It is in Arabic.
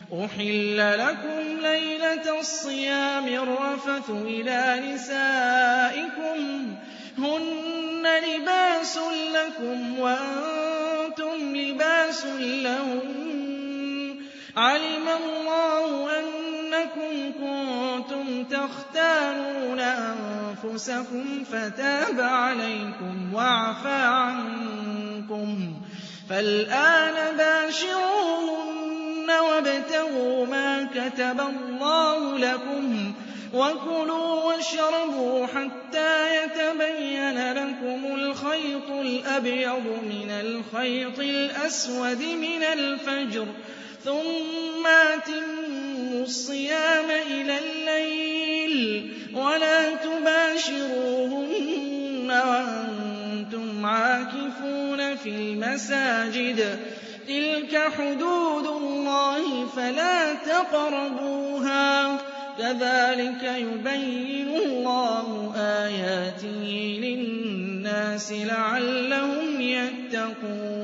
أُحِلَّ لَكُمْ لَيْلَةَ الصِّيَامِ الرَّفَثُ إِلَىٰ نِسَائِكُمْ هُنَّ لِبَاسٌ لَّكُمْ وَأَنتُمْ لِبَاسٌ لَّهُنَّ ۗ عَلِمَ اللَّهُ أَنَّكُمْ كُنتُمْ تَخْتَانُونَ أَنفُسَكُمْ فَتَابَ عَلَيْكُمْ وَعَفَا عَنكُمْ ۖ فَالْآنَ بَاشِرُوهُنَّ وَابْتَغُوا مَا كَتَبَ اللَّهُ لَكُمْ ۚ وَكُلُوا وَاشْرَبُوا حَتَّىٰ يَتَبَيَّنَ لَكُمُ الْخَيْطُ الْأَبْيَضُ مِنَ الْخَيْطِ الْأَسْوَدِ مِنَ الْفَجْرِ ۖ ثُمَّ أَتِمُّوا الصِّيَامَ إِلَى اللَّيْلِ ۚ وَلَا تُبَاشِرُوهُنَّ وَأَنتُمْ عَاكِفُونَ فِي الْمَسَاجِدِ ۗ تِلْكَ حُدُودُ اللَّهِ فَلَا تَقْرَبُوهَا ۗ كَذَٰلِكَ يُبَيِّنُ اللَّهُ آيَاتِهِ لِلنَّاسِ لَعَلَّهُمْ يَتَّقُونَ.